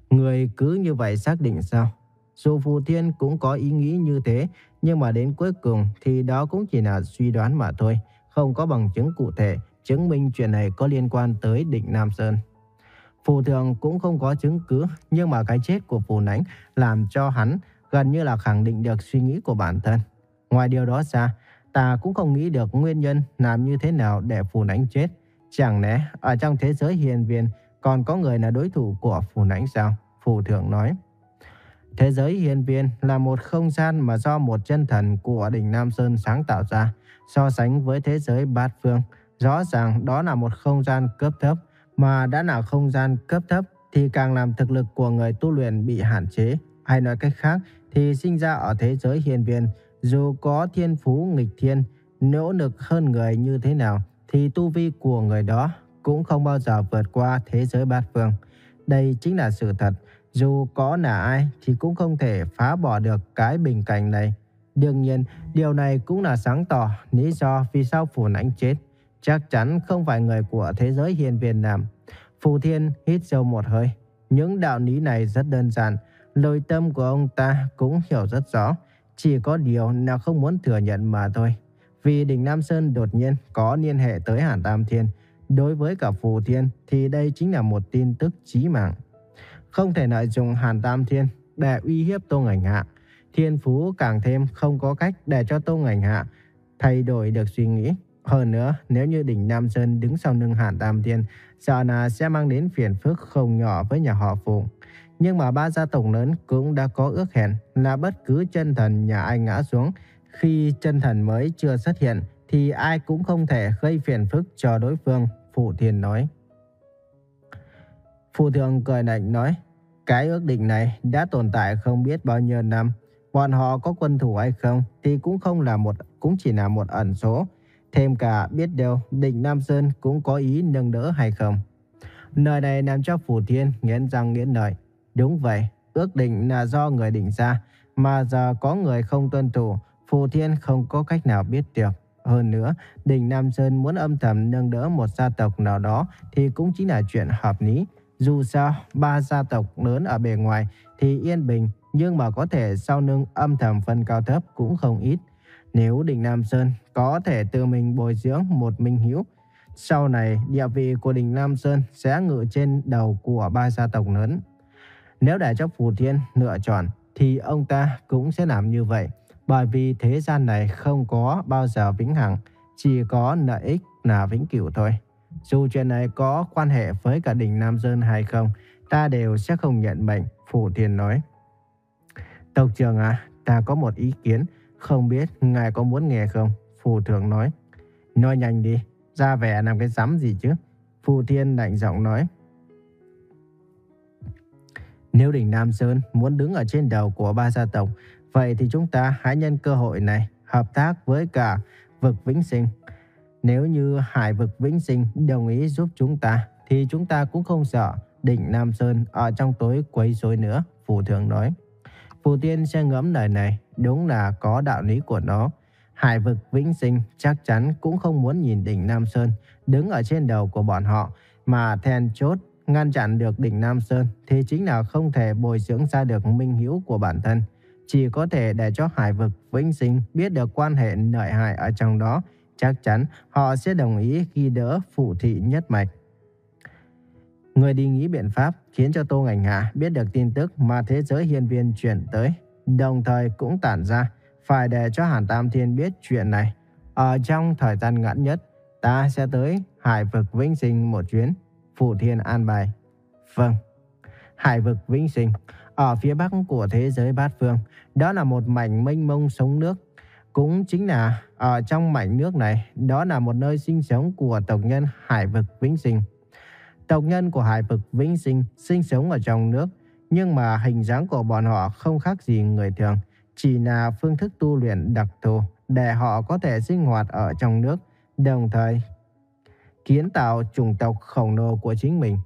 Người cứ như vậy xác định sao? Dù Phù Thiên cũng có ý nghĩ như thế, nhưng mà đến cuối cùng thì đó cũng chỉ là suy đoán mà thôi, không có bằng chứng cụ thể chứng minh chuyện này có liên quan tới Định Nam Sơn. Phù Thượng cũng không có chứng cứ, nhưng mà cái chết của Phù Nãnh làm cho hắn gần như là khẳng định được suy nghĩ của bản thân. Ngoài điều đó ra, ta cũng không nghĩ được nguyên nhân làm như thế nào để Phù Nãnh chết. Chẳng lẽ ở trong thế giới hiền viên còn có người là đối thủ của Phù Nãnh sao? Phù Thượng nói. Thế giới hiền viên là một không gian mà do một chân thần của đỉnh Nam Sơn sáng tạo ra. So sánh với thế giới bát phương, rõ ràng đó là một không gian cấp thấp, mà đã là không gian cấp thấp thì càng làm thực lực của người tu luyện bị hạn chế. Hay nói cách khác thì sinh ra ở thế giới hiền viên, dù có thiên phú nghịch thiên, nỗ lực hơn người như thế nào thì tu vi của người đó cũng không bao giờ vượt qua thế giới bát phương. Đây chính là sự thật. Dù có là ai thì cũng không thể phá bỏ được cái bình cảnh này. Đương nhiên, điều này cũng là sáng tỏ lý do vì sao Phù Nãnh chết. Chắc chắn không phải người của thế giới hiền viên làm. Phù Thiên hít sâu một hơi. Những đạo lý này rất đơn giản. Nội tâm của ông ta cũng hiểu rất rõ. Chỉ có điều là không muốn thừa nhận mà thôi. Vì đỉnh Nam Sơn đột nhiên có liên hệ tới Hàn Tam Thiên. Đối với cả Phù Thiên thì đây chính là một tin tức chí mạng. Không thể lợi dụng Hàn Tam Thiên để uy hiếp Tô Ngành Hạ. Thiên Phú càng thêm không có cách để cho Tô Ngành Hạ thay đổi được suy nghĩ. Hơn nữa, nếu như đỉnh Nam Sơn đứng sau lưng Hàn Tam Thiên, sợ là sẽ mang đến phiền phức không nhỏ với nhà họ Phù. Nhưng mà ba gia tộc lớn cũng đã có ước hẹn là bất cứ chân thần nhà ai ngã xuống, khi chân thần mới chưa xuất hiện thì ai cũng không thể gây phiền phức cho đối phương, Phù Thiên nói. Phù Thượng cười lạnh nói, cái ước định này đã tồn tại không biết bao nhiêu năm. Bọn họ có quân thủ hay không thì cũng không là một cũng chỉ là một ẩn số. Thêm cả biết đâu đỉnh Nam Sơn cũng có ý nâng đỡ hay không. Lời này làm cho Phù Thiên nghiến răng nghiến lợi. Đúng vậy, ước định là do người định ra, mà giờ có người không tuân thủ, Phù Thiên không có cách nào biết được. Hơn nữa, đỉnh Nam Sơn muốn âm thầm nâng đỡ một gia tộc nào đó thì cũng chính là chuyện hợp lý. Dù sao, ba gia tộc lớn ở bề ngoài thì yên bình, nhưng mà có thể sau lưng âm thầm phân cao thấp cũng không ít. Nếu đỉnh Nam Sơn có thể tự mình bồi dưỡng một minh hữu, sau này địa vị của đỉnh Nam Sơn sẽ ngự trên đầu của ba gia tộc lớn. Nếu để cho Phù Thiên lựa chọn thì ông ta cũng sẽ làm như vậy. Bởi vì thế gian này không có bao giờ vĩnh hằng, chỉ có lợi ích là vĩnh cửu thôi. Dù chuyện này có quan hệ với cả đỉnh Nam Sơn hay không, ta đều sẽ không nhận mệnh, Phù Thiên nói. Tộc trưởng à, ta có một ý kiến, không biết ngài có muốn nghe không? Phù Thượng nói. Nói nhanh đi, ra vẻ làm cái rắm gì chứ? Phù Thiên lạnh giọng nói. Nếu đỉnh Nam Sơn muốn đứng ở trên đầu của ba gia tộc, vậy thì chúng ta hãy nhân cơ hội này hợp tác với cả vực Vĩnh Sinh. Nếu như Hải vực Vĩnh Sinh đồng ý giúp chúng ta, thì chúng ta cũng không sợ đỉnh Nam Sơn ở trong tối quấy rối nữa, Phù Thượng nói. Phù Thiên sẽ ngẫm lời này, đúng là có đạo lý của nó. Hải vực Vĩnh Sinh chắc chắn cũng không muốn nhìn đỉnh Nam Sơn đứng ở trên đầu của bọn họ, mà then chốt ngăn chặn được đỉnh Nam Sơn thì chính là không thể bồi dưỡng ra được minh hữu của bản thân. Chỉ có thể để cho Hải vực Vĩnh Sinh biết được quan hệ lợi hại ở trong đó, chắc chắn họ sẽ đồng ý ghi đỡ Phù thị nhất mạch. Người đi nghĩ biện pháp khiến cho Tô Ngành Hạ biết được tin tức mà thế giới hiên viên chuyển tới, đồng thời cũng tản ra phải để cho Hàn Tam Thiên biết chuyện này. Ở trong thời gian ngắn nhất, ta sẽ tới Hải vực Vĩnh Sinh một chuyến, Phù Thiên an bài. Vâng. Hải vực Vĩnh Sinh ở phía bắc của thế giới bát phương, đó là một mảnh mênh mông sông nước. Cũng chính là ở trong mảnh nước này, đó là một nơi sinh sống của tộc nhân Hải vực Vĩnh Sinh. Tộc nhân của Hải vực Vĩnh Sinh sinh sống ở trong nước, nhưng mà hình dáng của bọn họ không khác gì người thường, chỉ là phương thức tu luyện đặc thù để họ có thể sinh hoạt ở trong nước, đồng thời kiến tạo chủng tộc khổng lồ của chính mình.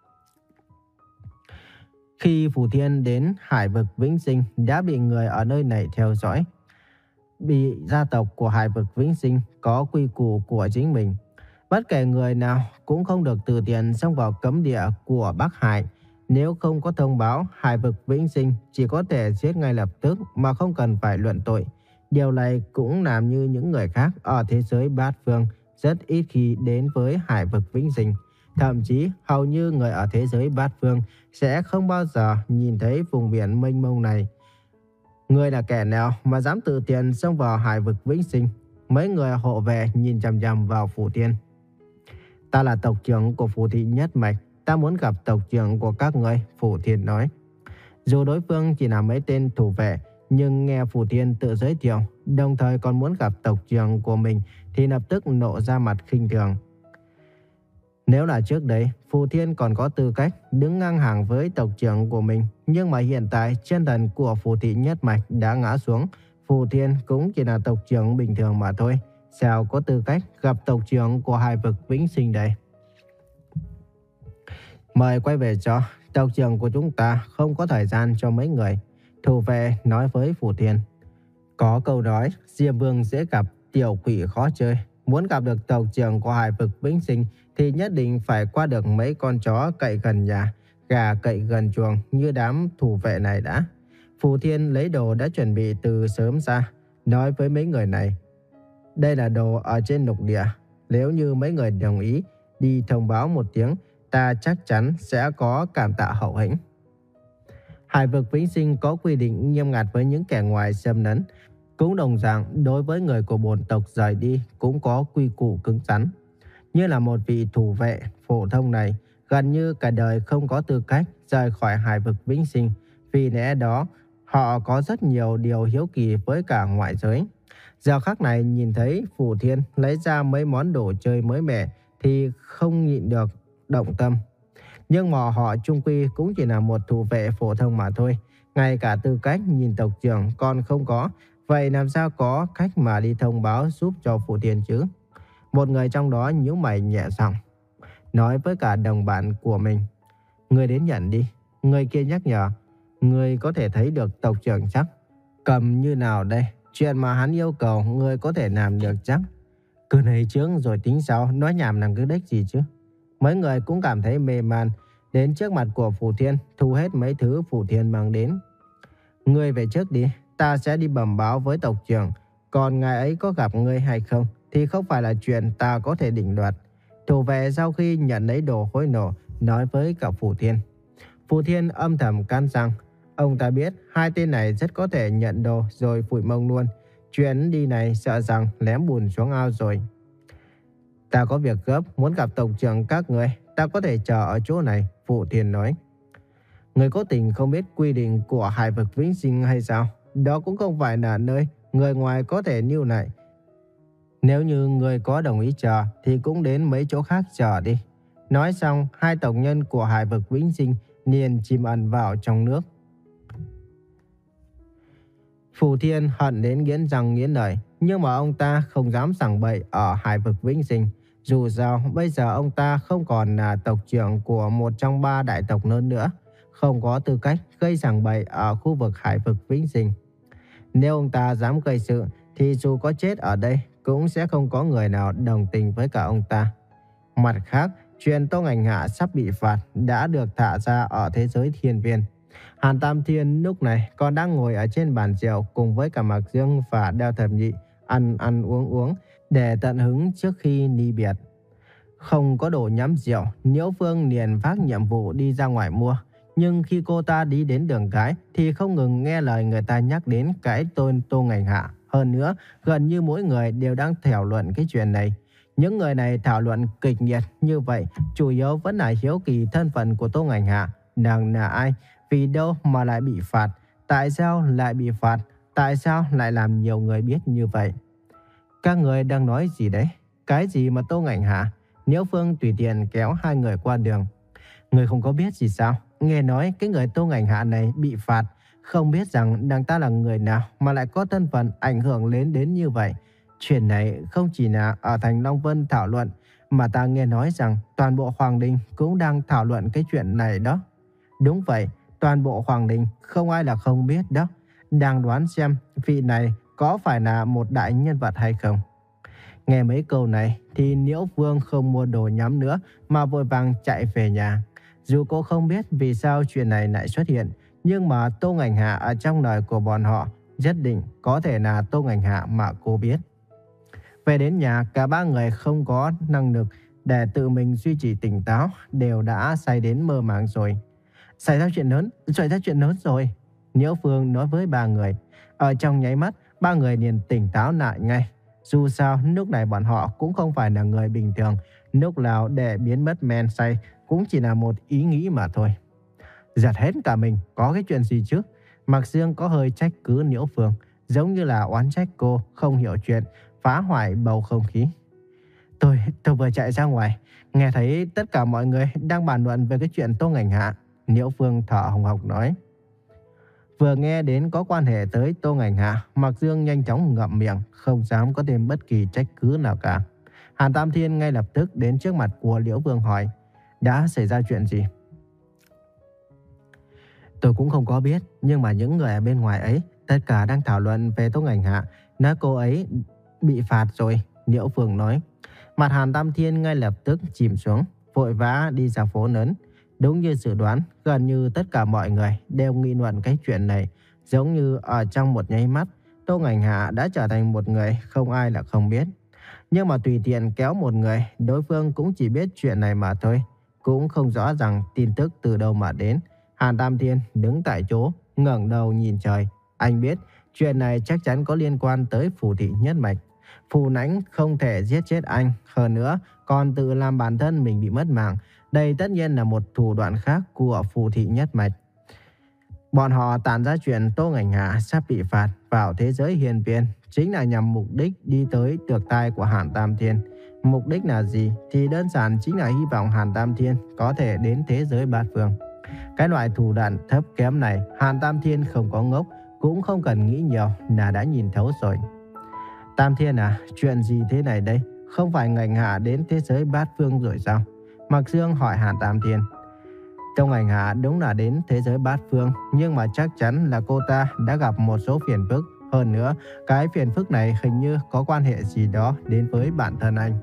Khi Phù Thiên đến Hải vực Vĩnh Sinh đã bị người ở nơi này theo dõi. Bị gia tộc của Hải vực Vĩnh Sinh có quy củ của chính mình. Bất kể người nào cũng không được từ tiền xông vào cấm địa của Bắc Hải. Nếu không có thông báo hải vực vĩnh sinh, chỉ có thể giết ngay lập tức mà không cần phải luận tội. Điều này cũng làm như những người khác ở thế giới bát phương rất ít khi đến với hải vực vĩnh sinh. Thậm chí hầu như người ở thế giới bát phương sẽ không bao giờ nhìn thấy vùng biển mênh mông này. Người là kẻ nào mà dám tự tiện xông vào hải vực vĩnh sinh? Mấy người hộ vệ nhìn chằm chằm vào Phù Thiên. Ta là tộc trưởng của Phù thị nhất mạch, ta muốn gặp tộc trưởng của các người, Phù Thiên nói. Dù đối phương chỉ là mấy tên thủ vệ, nhưng nghe Phù Thiên tự giới thiệu, đồng thời còn muốn gặp tộc trưởng của mình, thì lập tức nộ ra mặt khinh thường. Nếu là trước đấy, Phù Thiên còn có tư cách đứng ngang hàng với tộc trưởng của mình, nhưng mà hiện tại chân thần của Phù thị nhất mạch đã ngã xuống, Phù Thiên cũng chỉ là tộc trưởng bình thường mà thôi, sao có tư cách gặp tộc trưởng của hải vực vĩnh sinh đây? Mời quay về cho, tộc trưởng của chúng ta không có thời gian cho mấy người, thủ vệ nói với Phù Thiên. Có câu nói, Diêm Vương dễ gặp, tiểu quỷ khó chơi. Muốn gặp được tộc trưởng của hải vực vĩnh sinh thì nhất định phải qua được mấy con chó cậy gần nhà, gà cậy gần chuồng như đám thủ vệ này đã. Phù Thiên lấy đồ đã chuẩn bị từ sớm ra, nói với mấy người này. Đây là đồ ở trên lục địa. Nếu như mấy người đồng ý đi thông báo một tiếng, ta chắc chắn sẽ có cảm tạ hậu hĩnh. Hải vực vĩnh sinh có quy định nghiêm ngặt với những kẻ ngoài xâm lấn. Cũng đồng dạng đối với người của bổn tộc rời đi cũng có quy củ cứng rắn. Như là một vị thủ vệ phổ thông này, gần như cả đời không có tư cách rời khỏi hải vực vĩnh sinh. Vì lẽ đó, họ có rất nhiều điều hiếu kỳ với cả ngoại giới. Giờ khắc này nhìn thấy Phù Thiên lấy ra mấy món đồ chơi mới mẻ thì không nhịn được động tâm. Nhưng mà họ chung quy cũng chỉ là một thủ vệ phổ thông mà thôi. Ngay cả tư cách nhìn tộc trưởng còn không có. Vậy làm sao có cách mà đi thông báo giúp cho Phù Thiên chứ? Một người trong đó nhíu mày nhẹ giọng, nói với cả đồng bạn của mình. Người đến nhận đi. Người kia nhắc nhở. Người có thể thấy được tộc trưởng chắc? Cầm như nào đây? Chuyện mà hắn yêu cầu người có thể làm được chắc? Cứ này trước rồi tính sau, nói nhảm làm cái đếch gì chứ? Mấy người cũng cảm thấy mê man, đến trước mặt của Phù Thiên, thu hết mấy thứ Phù Thiên mang đến. Ngươi về trước đi, ta sẽ đi bẩm báo với tộc trưởng. Còn ngài ấy có gặp ngươi hay không thì không phải là chuyện ta có thể định đoạt. Thủ vệ sau khi nhận lấy đồ hối nổ, nói với cả Phù Thiên. Phù Thiên âm thầm can rằng, ông ta biết hai tên này rất có thể nhận đồ rồi phủi mông luôn. Chuyến đi này sợ rằng lém bùn xuống ao rồi. Ta có việc gấp muốn gặp tộc trưởng các người, ta có thể chờ ở chỗ này, Phù Thiên nói. Người cố tình không biết quy định của hải vực vĩnh sinh hay sao? Đó cũng không phải là nơi người ngoài có thể lưu lại. Nếu như người có đồng ý chờ thì cũng đến mấy chỗ khác chờ đi. Nói xong, hai tộc nhân của hải vực vĩnh sinh liền chìm ẩn vào trong nước. Phù Thiên hận đến nghiến răng nghiến lợi, nhưng mà ông ta không dám sảng bậy ở hải vực vĩnh sinh. Dù sao, bây giờ ông ta không còn là tộc trưởng của một trong ba đại tộc lớn nữa, không có tư cách gây sảng bậy ở khu vực hải vực vĩnh sinh. Nếu ông ta dám gây sự, thì dù có chết ở đây, cũng sẽ không có người nào đồng tình với cả ông ta. Mặt khác, chuyện Tô Ngành Hạ sắp bị phạt đã được thả ra ở thế giới thiên viên. Hàn Tam Thiên lúc này còn đang ngồi ở trên bàn rượu cùng với cả Mạc Dương và Đao Thập Nhị, ăn ăn uống uống để tận hứng trước khi ly biệt. Không có đồ nhắm rượu, Nhiễu Phương liền phát nhiệm vụ đi ra ngoài mua. Nhưng khi cô ta đi đến đường cái thì không ngừng nghe lời người ta nhắc đến cái tôn Tô Ngành Hạ. Hơn nữa, gần như mỗi người đều đang thảo luận cái chuyện này. Những người này thảo luận kịch liệt như vậy chủ yếu vẫn là hiếu kỳ thân phận của Tô Ngành Hạ. Nàng là ai? Vì đâu mà lại bị phạt? Tại sao lại bị phạt? Tại sao lại làm nhiều người biết như vậy? Các người đang nói gì đấy? Cái gì mà Tô Ngành Hạ? Nhiễu Phương tùy tiện kéo hai người qua đường. Người không có biết gì sao? Nghe nói cái người Tô Ngành Hạ này bị phạt, không biết rằng nàng ta là người nào mà lại có thân phận ảnh hưởng lớn đến như vậy. Chuyện này không chỉ là ở thành Long Vân thảo luận, mà ta nghe nói rằng toàn bộ Hoàng Đình cũng đang thảo luận cái chuyện này đó. Đúng vậy, toàn bộ Hoàng Đình không ai là không biết đó. Đang đoán xem vị này có phải là một đại nhân vật hay không. Nghe mấy câu này thì Nhiễu Vương không mua đồ nhắm nữa mà vội vàng chạy về nhà. Dù cô không biết vì sao chuyện này lại xuất hiện, nhưng mà Tô Ngành Hạ ở trong lời của bọn họ nhất định có thể là Tô Ngành Hạ mà cô biết. Về đến nhà, cả ba người không có năng lực để tự mình duy trì tỉnh táo, đều đã say đến mơ màng rồi. Xảy ra chuyện lớn, xảy ra chuyện lớn rồi. Nhiễu Phương nói với ba người. Ở trong nháy mắt, ba người liền tỉnh táo lại ngay. Dù sao, lúc này bọn họ cũng không phải là người bình thường. Lúc nào để biến mất men say cũng chỉ là một ý nghĩ mà thôi. Giật hết cả mình, có cái chuyện gì chứ? Mạc Dương có hơi trách cứ Nhiễu Phương, giống như là oán trách cô không hiểu chuyện, phá hoại bầu không khí. Tôi, tôi vừa chạy ra ngoài, nghe thấy tất cả mọi người đang bàn luận về cái chuyện Tô Ngành Hạ. Nhiễu Phương thở hồng hộc nói. Vừa nghe đến có quan hệ tới Tô Ngành Hạ, Mạc Dương nhanh chóng ngậm miệng, không dám có thêm bất kỳ trách cứ nào cả. Hàn Tam Thiên ngay lập tức đến trước mặt của Liễu Vương hỏi, đã xảy ra chuyện gì? Tôi cũng không có biết, nhưng mà những người ở bên ngoài ấy tất cả đang thảo luận về Tô Ngành Hạ, nói cô ấy bị phạt rồi, Liễu Vương nói. Mặt Hàn Tam Thiên ngay lập tức chìm xuống, vội vã đi ra phố lớn. Đúng như dự đoán, gần như tất cả mọi người đều nghị luận cái chuyện này, giống như ở trong một nháy mắt, Tô Ngành Hạ đã trở thành một người không ai là không biết. Nhưng mà tùy tiện kéo một người, đối phương cũng chỉ biết chuyện này mà thôi, cũng không rõ rằng tin tức từ đâu mà đến. Hàn Tam Thiên đứng tại chỗ, ngẩng đầu nhìn trời. Anh biết chuyện này chắc chắn có liên quan tới Phù Thị Nhất Mạch. Phù Nãnh không thể giết chết anh, hơn nữa còn tự làm bản thân mình bị mất mạng. Đây tất nhiên là một thủ đoạn khác của Phù Thị Nhất Mạch. Bọn họ tản ra chuyện Tô Ngành Hạ sắp bị phạt vào thế giới hiền viên, chính là nhằm mục đích đi tới tược tai của Hàn Tam Thiên. Mục đích là gì? Thì đơn giản chính là hy vọng Hàn Tam Thiên có thể đến thế giới bát phương. Cái loại thủ đoạn thấp kém này, Hàn Tam Thiên không có ngốc, cũng không cần nghĩ nhiều là đã nhìn thấu rồi. Tam Thiên à, chuyện gì thế này đây? Không phải Ngành Hạ đến thế giới bát phương rồi sao? Mạc Dương hỏi Hàn Tam Thiên. Tô Ngành Hạ đúng là đến thế giới bát phương, nhưng mà chắc chắn là cô ta đã gặp một số phiền phức. Hơn nữa, cái phiền phức này hình như có quan hệ gì đó đến với bản thân anh.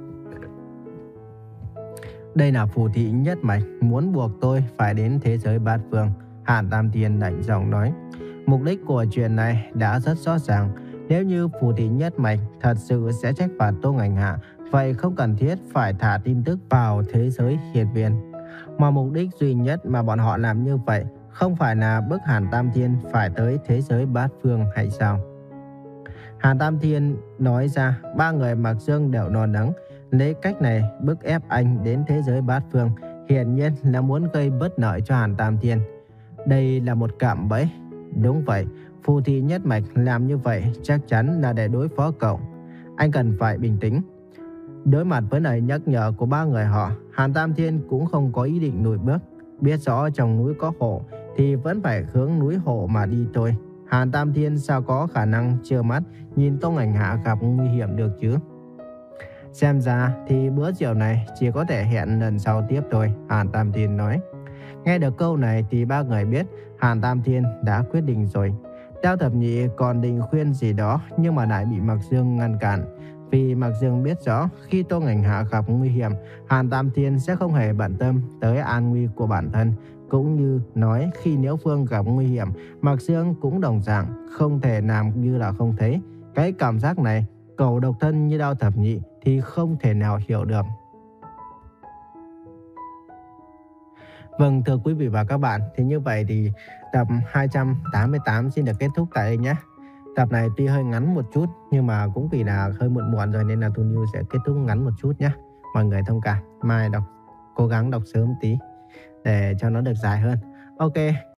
Đây là Phù Thị Nhất Mạch muốn buộc tôi phải đến thế giới bát phương, Hàn Tam Thiên lạnh giọng nói. Mục đích của chuyện này đã rất rõ ràng. Nếu như Phù Thị Nhất Mạch thật sự sẽ trách phạt Tô Ngành Hạ, vậy không cần thiết phải thả tin tức vào thế giới hiền viên. Mà mục đích duy nhất mà bọn họ làm như vậy không phải là bức Hàn Tam Thiên phải tới thế giới bát phương hay sao? Hàn Tam Thiên nói ra, ba người Mạc Dương đều no nắng. Lấy cách này bức ép anh đến thế giới bát phương, hiển nhiên là muốn gây bất lợi cho Hàn Tam Thiên. Đây là một cạm bẫy. Đúng vậy, Phù Thị Nhất Mạch làm như vậy chắc chắn là để đối phó cậu. Anh cần phải bình tĩnh. Đối mặt với lời nhắc nhở của ba người họ, Hàn Tam Thiên cũng không có ý định lùi bước. Biết rõ trong núi có hổ thì vẫn phải hướng núi hổ mà đi thôi. Hàn Tam Thiên sao có khả năng trơ mắt nhìn Tô Ngành Hạ gặp nguy hiểm được chứ? Xem ra thì bữa rượu này chỉ có thể hẹn lần sau tiếp thôi, Hàn Tam Thiên nói. Nghe được câu này thì ba người biết Hàn Tam Thiên đã quyết định rồi. Đao Thập Nhị còn định khuyên gì đó nhưng mà lại bị Mạc Dương ngăn cản. Vì Mạc Dương biết rõ khi Tô Ngành Hạ gặp nguy hiểm, Hàn Tam Thiên sẽ không hề bận tâm tới an nguy của bản thân. Cũng như nói khi Liễu Phương gặp nguy hiểm, Mạc Dương cũng đồng dạng không thể làm như là không thấy. Cái cảm giác này, cậu độc thân như Đao Thập Nhị thì không thể nào hiểu được. Vâng, thưa quý vị và các bạn, thì như vậy thì tập hai trăm tám mươi tám xin được kết thúc tại đây nhé. Tập này tuy hơi ngắn một chút nhưng mà cũng vì là hơi muộn muộn rồi nên là Thu Niu sẽ kết thúc ngắn một chút nhé. Mọi người thông cảm, mai đọc cố gắng đọc sớm tí để cho nó được dài hơn. Ok.